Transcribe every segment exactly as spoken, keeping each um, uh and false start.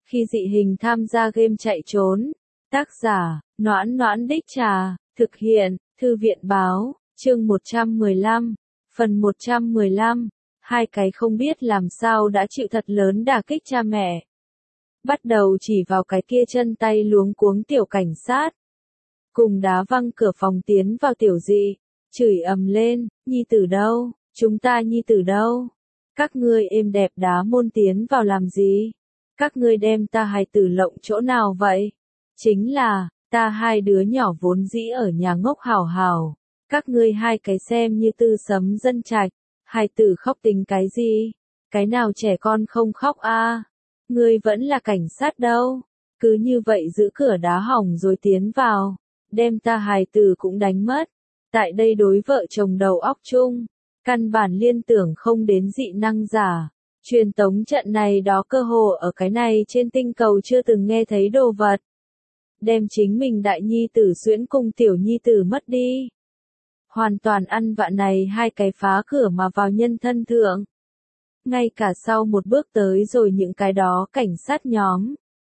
Khi dị hình tham gia game chạy trốn. Tác giả, Noãn Noãn Đích Trà, thực hiện, Thư viện Báo, chương một trăm mười lăm, phần một trăm mười lăm, hai cái không biết làm sao đã chịu thật lớn đả kích cha mẹ. Bắt đầu chỉ vào cái kia chân tay luống cuống tiểu cảnh sát. Cùng đá văng cửa phòng tiến vào tiểu dị, chửi ầm lên, nhi tử đâu, chúng ta nhi tử đâu, các ngươi êm đẹp đá môn tiến vào làm gì, các ngươi đem ta hài tử lộng chỗ nào vậy, chính là, ta hai đứa nhỏ vốn dĩ ở nhà ngốc hảo hảo, các ngươi hai cái xem như tư sấm dân trạch, hài tử khóc tính cái gì, cái nào trẻ con không khóc a, ngươi vẫn là cảnh sát đâu, cứ như vậy giữ cửa đá hỏng rồi tiến vào, đem ta hài tử cũng đánh mất. Tại đây đối vợ chồng đầu óc chung, căn bản liên tưởng không đến dị năng giả. Truyền tống trận này đó cơ hồ ở cái này trên tinh cầu chưa từng nghe thấy đồ vật. Đem chính mình đại nhi tử xuyễn cùng tiểu nhi tử mất đi. Hoàn toàn ăn vạ này hai cái phá cửa mà vào nhân thân thượng. Ngay cả sau một bước tới rồi những cái đó cảnh sát nhóm.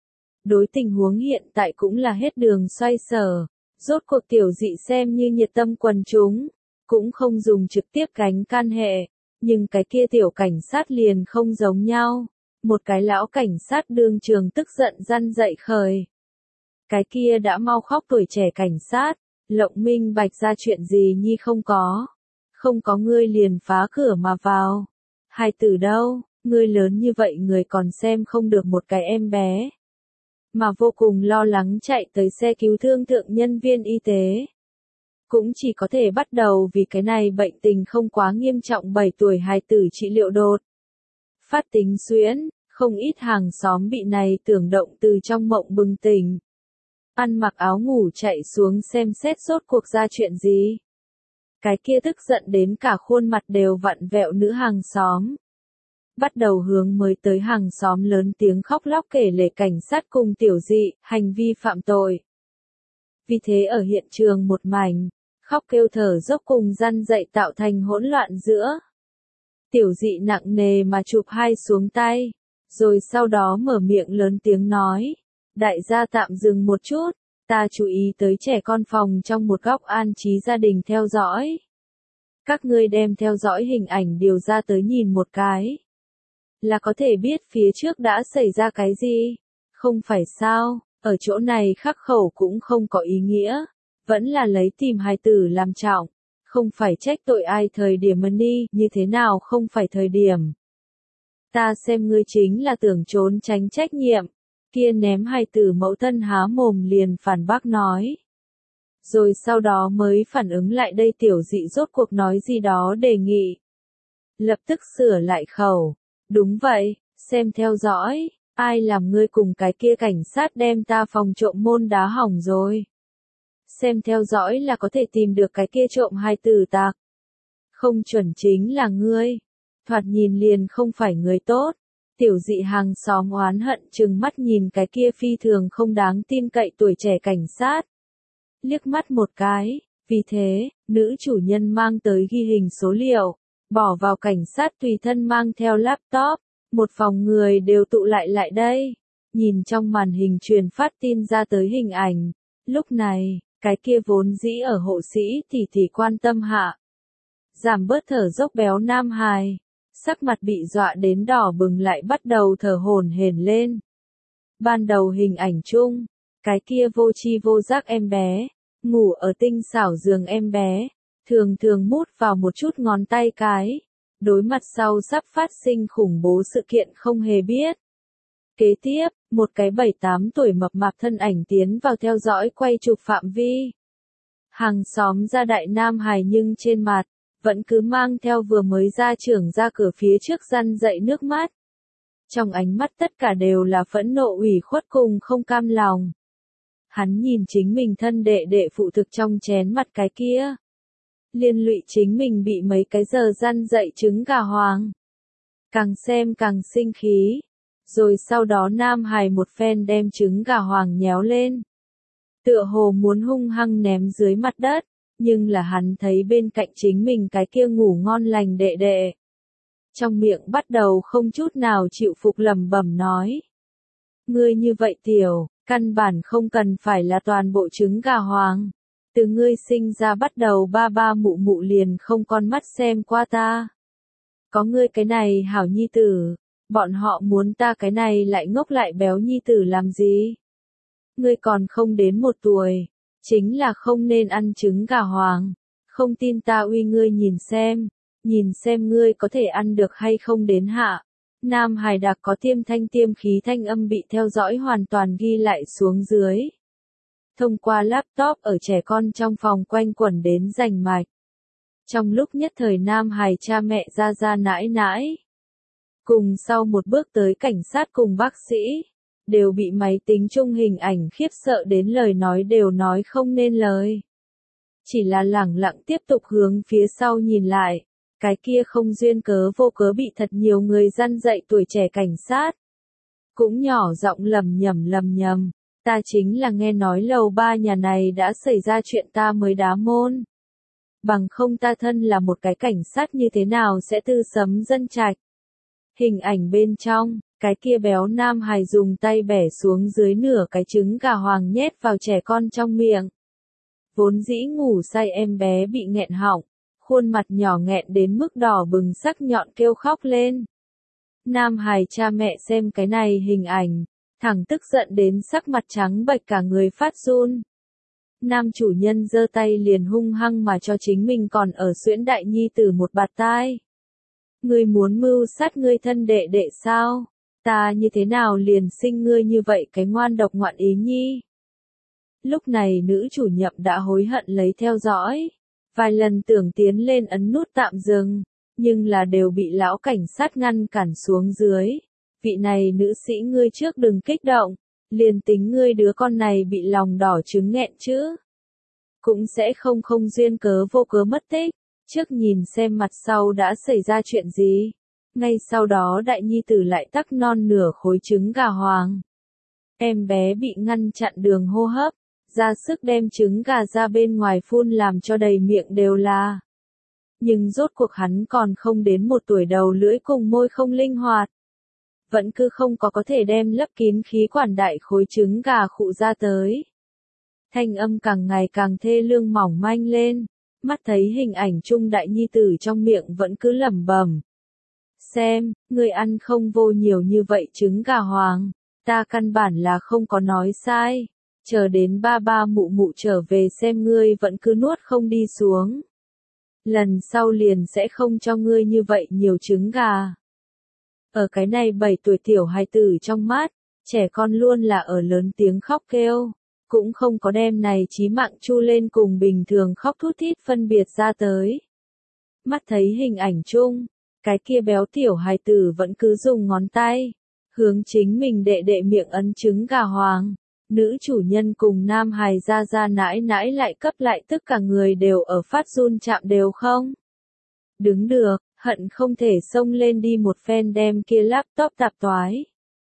Đối tình huống hiện tại cũng là hết đường xoay sở. Rốt cuộc tiểu dị xem như nhiệt tâm quần chúng, cũng không dùng trực tiếp gánh can hệ, nhưng cái kia tiểu cảnh sát liền không giống nhau, một cái lão cảnh sát đương trường tức giận răn dậy khởi. Cái kia đã mau khóc tuổi trẻ cảnh sát, lộng minh bạch ra chuyện gì nhi không có, không có ngươi liền phá cửa mà vào, hài tử đâu, ngươi lớn như vậy người còn xem không được một cái em bé. Mà vô cùng lo lắng chạy tới xe cứu thương thượng nhân viên y tế. Cũng chỉ có thể bắt đầu vì cái này bệnh tình không quá nghiêm trọng bảy tuổi hài tử trị liệu đột. Phát tính xuyễn, không ít hàng xóm bị này tưởng động từ trong mộng bừng tỉnh. Ăn mặc áo ngủ chạy xuống xem xét rốt cuộc ra chuyện gì. Cái kia tức giận đến cả khuôn mặt đều vặn vẹo nữ hàng xóm. Bắt đầu hướng mới tới hàng xóm lớn tiếng khóc lóc kể lể cảnh sát cùng tiểu dị, hành vi phạm tội. Vì thế ở hiện trường một mảnh, khóc kêu thở dốc cùng răn dậy tạo thành hỗn loạn giữa. Tiểu dị nặng nề mà chụp hai xuống tay, rồi sau đó mở miệng lớn tiếng nói, đại gia tạm dừng một chút, ta chú ý tới trẻ con phòng trong một góc an trí gia đình theo dõi. Các ngươi đem theo dõi hình ảnh điều ra tới nhìn một cái. Là có thể biết phía trước đã xảy ra cái gì, không phải sao, ở chỗ này khắc khẩu cũng không có ý nghĩa, vẫn là lấy tìm hài tử làm trọng, không phải trách tội ai thời điểm mà đi, như thế nào không phải thời điểm. Ta xem ngươi chính là tưởng trốn tránh trách nhiệm, kia ném hài tử mẫu thân há mồm liền phản bác nói. Rồi sau đó mới phản ứng lại đây tiểu dị rốt cuộc nói gì đó đề nghị. Lập tức sửa lại khẩu. Đúng vậy, xem theo dõi, ai làm ngươi cùng cái kia cảnh sát đem ta phòng trộm môn đá hỏng rồi. Xem theo dõi là có thể tìm được cái kia trộm hai tử tạc. Không chuẩn chính là ngươi. Thoạt nhìn liền không phải người tốt. Tiểu dị hàng xóm oán hận trừng mắt nhìn cái kia phi thường không đáng tin cậy tuổi trẻ cảnh sát. Liếc mắt một cái, vì thế, nữ chủ nhân mang tới ghi hình số liệu. Bỏ vào cảnh sát tùy thân mang theo laptop, một phòng người đều tụ lại lại đây, nhìn trong màn hình truyền phát tin ra tới hình ảnh, lúc này, cái kia vốn dĩ ở hộ sĩ thì thì quan tâm hạ. Giảm bớt thở dốc béo nam hài, sắc mặt bị dọa đến đỏ bừng lại bắt đầu thở hổn hển lên. Ban đầu hình ảnh chung, cái kia vô tri vô giác em bé, ngủ ở tinh xảo giường em bé. Thường thường mút vào một chút ngón tay cái, đối mặt sau sắp phát sinh khủng bố sự kiện không hề biết. Kế tiếp, một cái bảy tám tuổi mập mạp thân ảnh tiến vào theo dõi quay chụp phạm vi. Hàng xóm ra đại nam hài nhưng trên mặt, vẫn cứ mang theo vừa mới ra trưởng ra cửa phía trước răn dậy nước mắt. Trong ánh mắt tất cả đều là phẫn nộ ủy khuất cùng không cam lòng. Hắn nhìn chính mình thân đệ đệ phụ thực trong chén mặt cái kia. Liên lụy chính mình bị mấy cái giờ răn dậy trứng gà hoàng. Càng xem càng sinh khí. Rồi sau đó nam hài một phen đem trứng gà hoàng nhéo lên. Tựa hồ muốn hung hăng ném dưới mặt đất, nhưng là hắn thấy bên cạnh chính mình cái kia ngủ ngon lành đệ đệ. Trong miệng bắt đầu không chút nào chịu phục lẩm bẩm nói. Ngươi như vậy tiểu, căn bản không cần phải là toàn bộ trứng gà hoàng. Từ ngươi sinh ra bắt đầu ba ba mụ mụ liền không con mắt xem qua ta. Có ngươi cái này hảo nhi tử, bọn họ muốn ta cái này lại ngốc lại béo nhi tử làm gì? Ngươi còn không đến một tuổi, chính là không nên ăn trứng gà hoàng. Không tin ta uy ngươi nhìn xem, nhìn xem ngươi có thể ăn được hay không đến hạ. Nam Hải Đạc có tiêm thanh tiêm khí thanh âm bị theo dõi hoàn toàn ghi lại xuống dưới. Thông qua laptop ở trẻ con trong phòng quanh quẩn đến rành mạch. Trong lúc nhất thời Nam Hải cha mẹ ra ra nãi nãi. Cùng sau một bước tới cảnh sát cùng bác sĩ, đều bị máy tính chung hình ảnh khiếp sợ đến lời nói đều nói không nên lời. Chỉ là lẳng lặng tiếp tục hướng phía sau nhìn lại, cái kia không duyên cớ vô cớ bị thật nhiều người răn dạy tuổi trẻ cảnh sát. Cũng nhỏ giọng lầm nhầm lầm nhầm, ta chính là nghe nói lầu ba nhà này đã xảy ra chuyện ta mới đá môn. Bằng không ta thân là một cái cảnh sát như thế nào sẽ tư sấm dân trạch. Hình ảnh bên trong, cái kia béo nam hài dùng tay bẻ xuống dưới nửa cái trứng gà hoàng nhét vào trẻ con trong miệng. Vốn dĩ ngủ say em bé bị nghẹn họng, khuôn mặt nhỏ nghẹn đến mức đỏ bừng sắc nhọn kêu khóc lên. Nam hài cha mẹ xem cái này hình ảnh, thẳng tức giận đến sắc mặt trắng bệch cả người phát run. Nam chủ nhân giơ tay liền hung hăng mà cho chính mình còn ở xuyễn đại nhi tử một bạt tai. Ngươi muốn mưu sát ngươi thân đệ đệ sao? Ta như thế nào liền sinh ngươi như vậy cái ngoan độc ngoạn ý nhi? Lúc này nữ chủ nhậm đã hối hận lấy theo dõi. Vài lần tưởng tiến lên ấn nút tạm dừng, nhưng là đều bị lão cảnh sát ngăn cản xuống dưới. Vị này nữ sĩ ngươi trước đừng kích động, liền tính ngươi đứa con này bị lòng đỏ trứng nghẹn chứ. Cũng sẽ không không duyên cớ vô cớ mất tích, trước nhìn xem mặt sau đã xảy ra chuyện gì. Ngay sau đó đại nhi tử lại tắc non nửa khối trứng gà hoàng. Em bé bị ngăn chặn đường hô hấp, ra sức đem trứng gà ra bên ngoài phun làm cho đầy miệng đều là. Nhưng rốt cuộc hắn còn không đến một tuổi đầu lưỡi cùng môi không linh hoạt. Vẫn cứ không có có thể đem lấp kín khí quản đại khối trứng gà khụ ra tới. Thanh âm càng ngày càng thê lương mỏng manh lên, mắt thấy hình ảnh chung đại nhi tử trong miệng vẫn cứ lẩm bẩm. Xem, người ăn không vô nhiều như vậy trứng gà hoàng, ta căn bản là không có nói sai. Chờ đến ba ba mụ mụ trở về xem ngươi vẫn cứ nuốt không đi xuống. Lần sau liền sẽ không cho ngươi như vậy nhiều trứng gà. Ở cái này bảy tuổi tiểu hài tử trong mắt, trẻ con luôn là ở lớn tiếng khóc kêu, cũng không có đem này chí mạng chu lên cùng bình thường khóc thút thít phân biệt ra tới. Mắt thấy hình ảnh chung, cái kia béo tiểu hài tử vẫn cứ dùng ngón tay, hướng chính mình đệ đệ miệng ấn trứng gà hoàng. Nữ chủ nhân cùng nam hài ra ra nãi nãi lại cấp lại tất cả người đều ở phát run chạm đều không. Đứng được, hận không thể xông lên đi một phen đem kia laptop tạp toái.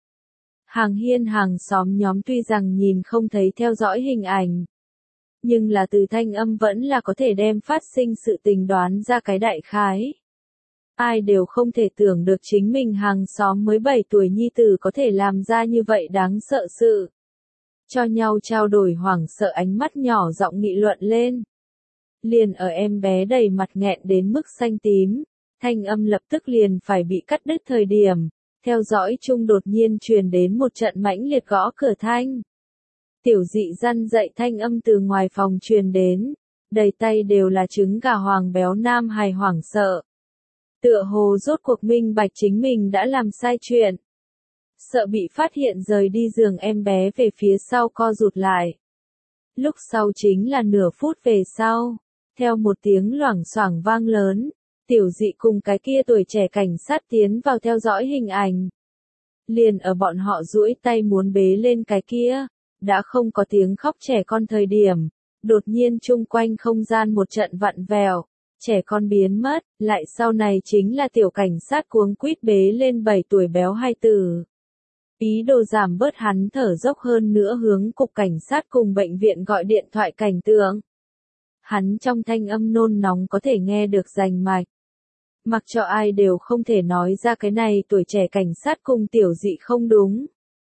Hàng hiên hàng xóm nhóm tuy rằng nhìn không thấy theo dõi hình ảnh, nhưng là từ thanh âm vẫn là có thể đem phát sinh sự tình đoán ra cái đại khái. Ai đều không thể tưởng được chính mình hàng xóm mới bảy tuổi nhi tử có thể làm ra như vậy đáng sợ sự. Cho nhau trao đổi hoảng sợ ánh mắt nhỏ giọng nghị luận lên. Liền ở em bé đầy mặt nghẹn đến mức xanh tím, thanh âm lập tức liền phải bị cắt đứt thời điểm, theo dõi chung đột nhiên truyền đến một trận mãnh liệt gõ cửa thanh. Tiểu dị răn dậy thanh âm từ ngoài phòng truyền đến, đầy tay đều là trứng gà hoàng béo nam hài hoảng sợ. Tựa hồ rốt cuộc minh bạch chính mình đã làm sai chuyện. Sợ bị phát hiện rời đi giường em bé về phía sau co rụt lại. Lúc sau chính là nửa phút về sau, theo một tiếng loảng xoảng vang lớn, tiểu dị cùng cái kia tuổi trẻ cảnh sát tiến vào theo dõi hình ảnh. Liền ở bọn họ duỗi tay muốn bế lên cái kia, đã không có tiếng khóc trẻ con thời điểm, đột nhiên chung quanh không gian một trận vặn vẹo, trẻ con biến mất, lại sau này chính là tiểu cảnh sát cuống quýt bế lên bảy tuổi béo hai tử. Ý đồ giảm bớt hắn thở dốc hơn nữa hướng cục cảnh sát cùng bệnh viện gọi điện thoại cảnh tượng. Hắn trong thanh âm nôn nóng có thể nghe được rành mạch. Mặc cho ai đều không thể nói ra cái này tuổi trẻ cảnh sát cùng tiểu dị không đúng.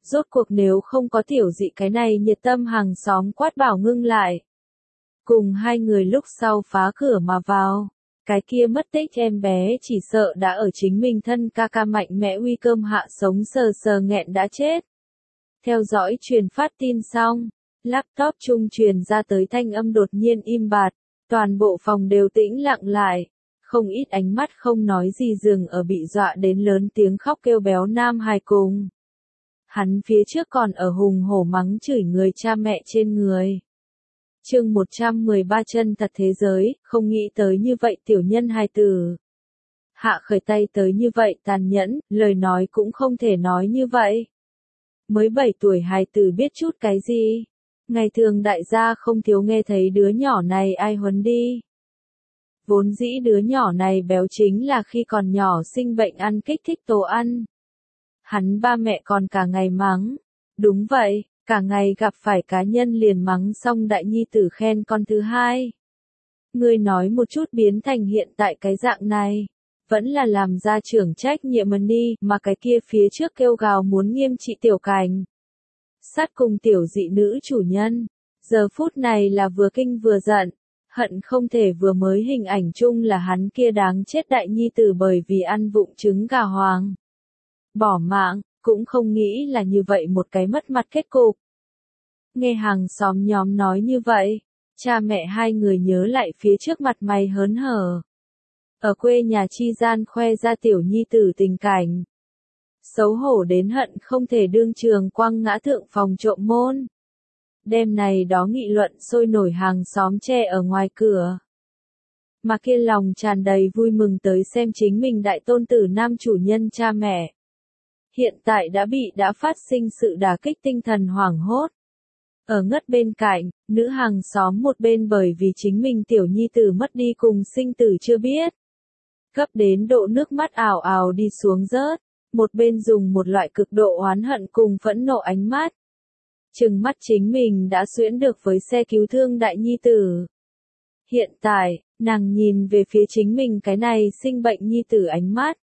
Rốt cuộc nếu không có tiểu dị cái này nhiệt tâm hàng xóm quát bảo ngưng lại. Cùng hai người lúc sau phá cửa mà vào. Cái kia mất tích em bé chỉ sợ đã ở chính mình thân ca ca mạnh mẽ uy cơm hạ sống sờ sờ nghẹn đã chết. Theo dõi truyền phát tin xong, laptop trung truyền ra tới thanh âm đột nhiên im bặt, toàn bộ phòng đều tĩnh lặng lại, không ít ánh mắt không nói gì dừng ở bị dọa đến lớn tiếng khóc kêu béo nam hài cùng. Hắn phía trước còn ở hùng hổ mắng chửi người cha mẹ trên người. Chương một trăm mười ba chân thật thế giới, không nghĩ tới như vậy tiểu nhân hài tử. Hạ khởi tay tới như vậy tàn nhẫn, lời nói cũng không thể nói như vậy. Mới bảy tuổi hài tử biết chút cái gì. Ngày thường đại gia không thiếu nghe thấy đứa nhỏ này ai huấn đi. Vốn dĩ đứa nhỏ này béo chính là khi còn nhỏ sinh bệnh ăn kích thích đồ ăn. Hắn ba mẹ còn cả ngày mắng. Đúng vậy, cả ngày gặp phải cá nhân liền mắng xong đại nhi tử khen con thứ hai. Ngươi nói một chút biến thành hiện tại cái dạng này. Vẫn là làm gia trưởng trách nhiệm mần đi, mà cái kia phía trước kêu gào muốn nghiêm trị tiểu cảnh. Sát cùng tiểu dị nữ chủ nhân. Giờ phút này là vừa kinh vừa giận. Hận không thể vừa mới hình ảnh chung là hắn kia đáng chết đại nhi tử bởi vì ăn vụng trứng gà hoàng. Bỏ mạng, cũng không nghĩ là như vậy một cái mất mặt kết cục. Nghe hàng xóm nhóm nói như vậy, cha mẹ hai người nhớ lại phía trước mặt mày hớn hở. Ở quê nhà chi gian khoe ra tiểu nhi tử tình cảnh. Xấu hổ đến hận không thể đương trường quăng ngã thượng phòng trộm môn. Đêm này đó nghị luận sôi nổi hàng xóm che ở ngoài cửa. Mà kia lòng tràn đầy vui mừng tới xem chính mình đại tôn tử nam chủ nhân cha mẹ. Hiện tại đã bị đã phát sinh sự đả kích tinh thần hoảng hốt. Ở ngất bên cạnh, nữ hàng xóm một bên bởi vì chính mình tiểu nhi tử mất đi cùng sinh tử chưa biết. Cấp đến độ nước mắt ào ào đi xuống rớt, một bên dùng một loại cực độ oán hận cùng phẫn nộ ánh mắt. Trừng mắt chính mình đã xuyễn được với xe cứu thương đại nhi tử. Hiện tại, nàng nhìn về phía chính mình cái này sinh bệnh nhi tử ánh mắt.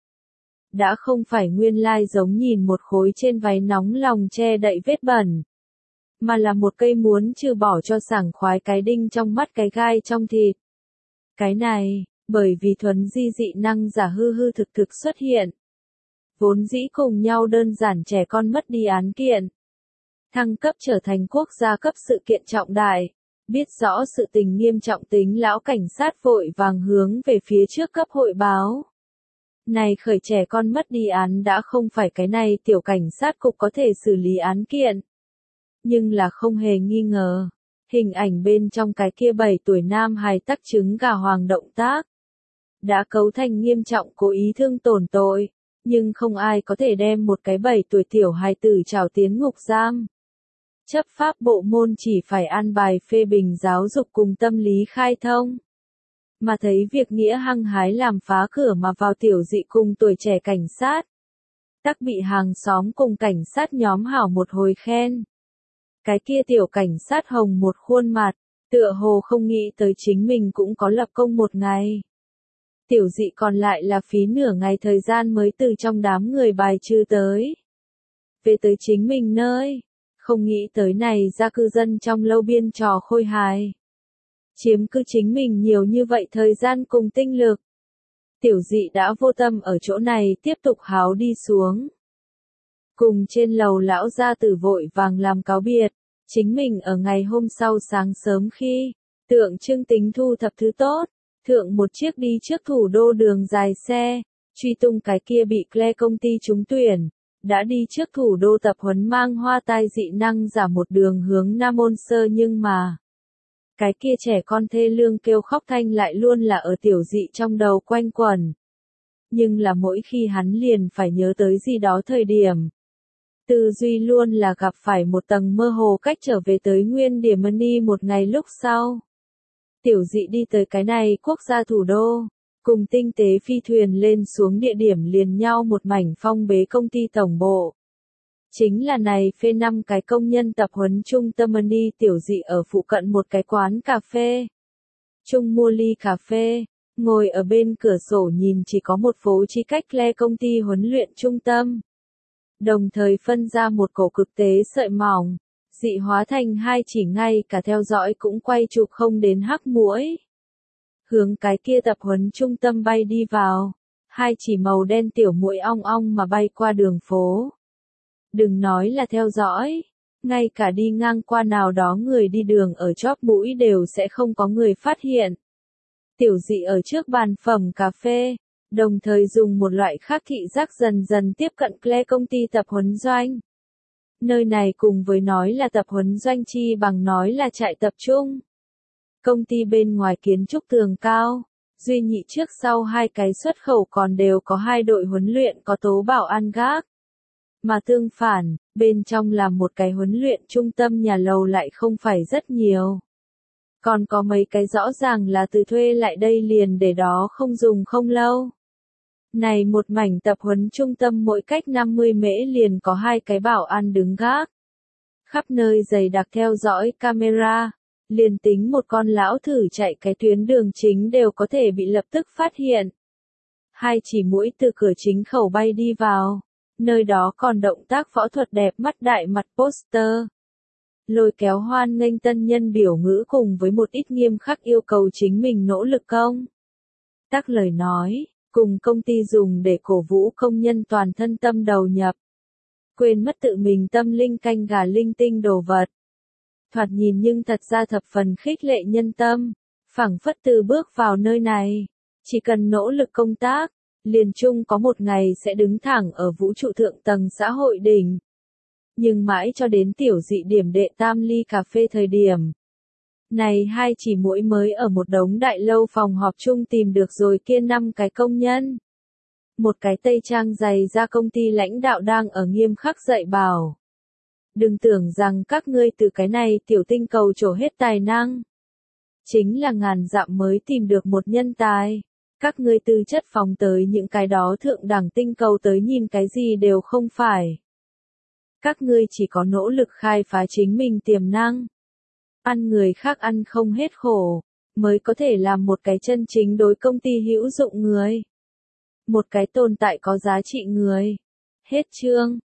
Đã không phải nguyên lai giống nhìn một khối trên váy nóng lòng che đậy vết bẩn. Mà là một cây muốn trừ bỏ cho sảng khoái cái đinh trong mắt cái gai trong thịt. Cái này, bởi vì thuần di dị năng giả hư hư thực thực xuất hiện. Vốn dĩ cùng nhau đơn giản trẻ con mất đi án kiện. Thăng cấp trở thành quốc gia cấp sự kiện trọng đại. Biết rõ sự tình nghiêm trọng tính lão cảnh sát vội vàng hướng về phía trước cấp hội báo. Này khởi trẻ con mất đi án đã không phải cái này tiểu cảnh sát cục có thể xử lý án kiện. Nhưng là không hề nghi ngờ. Hình ảnh bên trong cái kia bảy tuổi nam hài tắc trứng gà hoàng động tác. Đã cấu thành nghiêm trọng cố ý thương tổn tội. Nhưng không ai có thể đem một cái bảy tuổi tiểu hài tử trảo tiến ngục giam. Chấp pháp bộ môn chỉ phải an bài phê bình giáo dục cùng tâm lý khai thông. Mà thấy việc nghĩa hăng hái làm phá cửa mà vào tiểu dị cùng tuổi trẻ cảnh sát. Tắc bị hàng xóm cùng cảnh sát nhóm hảo một hồi khen. Cái kia tiểu cảnh sát hồng một khuôn mặt, tựa hồ không nghĩ tới chính mình cũng có lập công một ngày. Tiểu dị còn lại là phí nửa ngày thời gian mới từ trong đám người bài trừ tới. Về tới chính mình nơi, không nghĩ tới này ra cư dân trong lâu biên trò khôi hài. Chiếm cứ chính mình nhiều như vậy thời gian cùng tinh lực. Tiểu dị đã vô tâm ở chỗ này tiếp tục háo đi xuống. Cùng trên lầu lão gia tử vội vàng làm cáo biệt. Chính mình ở ngày hôm sau sáng sớm khi, tượng trưng tính thu thập thứ tốt, thượng một chiếc đi trước thủ đô đường dài xe, truy tung cái kia bị Cle công ty trúng tuyển, đã đi trước thủ đô tập huấn mang hoa tai dị năng giả một đường hướng Nam Môn Sơ nhưng mà, cái kia trẻ con thê lương kêu khóc thanh lại luôn là ở tiểu dị trong đầu quanh quẩn. Nhưng là mỗi khi hắn liền phải nhớ tới gì đó thời điểm. Tư duy luôn là gặp phải một tầng mơ hồ cách trở về tới nguyên điểm money một ngày lúc sau. Tiểu dị đi tới cái này quốc gia thủ đô, cùng tinh tế phi thuyền lên xuống địa điểm liền nhau một mảnh phong bế công ty tổng bộ. Chính là này phê năm cái công nhân tập huấn trung tâm money tiểu dị ở phụ cận một cái quán cà phê. Trung mua ly cà phê, ngồi ở bên cửa sổ nhìn chỉ có một phố chi cách le công ty huấn luyện trung tâm. đồng thời phân ra một cổ cực tế sợi mỏng, dị hóa thành hai chỉ, ngay cả theo dõi cũng quay chụp không đến hắc muỗi. Hướng cái kia tập huấn trung tâm bay đi vào, hai chỉ màu đen tiểu muỗi ong ong mà bay qua đường phố. Đừng nói là theo dõi, ngay cả đi ngang qua nào đó người đi đường ở chóp mũi đều sẽ không có người phát hiện. Tiểu dị ở trước bàn phẩm cà phê, đồng thời dùng một loại khác thị giác dần dần tiếp cận Claire công ty tập huấn doanh. Nơi này cùng với nói là tập huấn doanh chi bằng nói là trại tập trung. Công ty bên ngoài kiến trúc tường cao, duy nhị trước sau hai cái xuất khẩu còn đều có hai đội huấn luyện có tố bảo an gác. Mà tương phản, bên trong là một cái huấn luyện trung tâm nhà lầu lại không phải rất nhiều. Còn có mấy cái rõ ràng là từ thuê lại đây liền để đó không dùng không lâu. Này một mảnh tập huấn trung tâm mỗi cách năm mươi mễ liền có hai cái bảo an đứng gác. Khắp nơi dày đặc theo dõi camera, liền tính một con lão thử chạy cái tuyến đường chính đều có thể bị lập tức phát hiện. Hai chỉ muỗi từ cửa chính khẩu bay đi vào, nơi đó còn động tác phẫu thuật đẹp mắt đại mặt poster. Lôi kéo hoan nghênh tân nhân biểu ngữ cùng với một ít nghiêm khắc yêu cầu chính mình nỗ lực công. Tác lời nói, cùng công ty dùng để cổ vũ công nhân toàn thân tâm đầu nhập. Quên mất tự mình tâm linh canh gà linh tinh đồ vật. Thoạt nhìn nhưng thật ra thập phần khích lệ nhân tâm, phảng phất từ bước vào nơi này, chỉ cần nỗ lực công tác, liền chung có một ngày sẽ đứng thẳng ở vũ trụ thượng tầng xã hội đỉnh. Nhưng mãi cho đến tiểu dị điểm đệ tam ly cà phê thời điểm. Này hai chỉ muỗi mới ở một đống đại lâu phòng họp chung tìm được rồi kia năm cái công nhân. Một cái tây trang dày ra công ty lãnh đạo đang ở nghiêm khắc dạy bảo. Đừng tưởng rằng các ngươi từ cái này tiểu tinh cầu trổ hết tài năng. Chính là ngàn dặm mới tìm được một nhân tài. Các ngươi tư chất phóng tới những cái đó thượng đẳng tinh cầu tới nhìn cái gì đều không phải. Các ngươi chỉ có nỗ lực khai phá chính mình tiềm năng. Ăn người khác ăn không hết khổ, mới có thể làm một cái chân chính đối công ty hữu dụng người. Một cái tồn tại có giá trị người. Hết chương.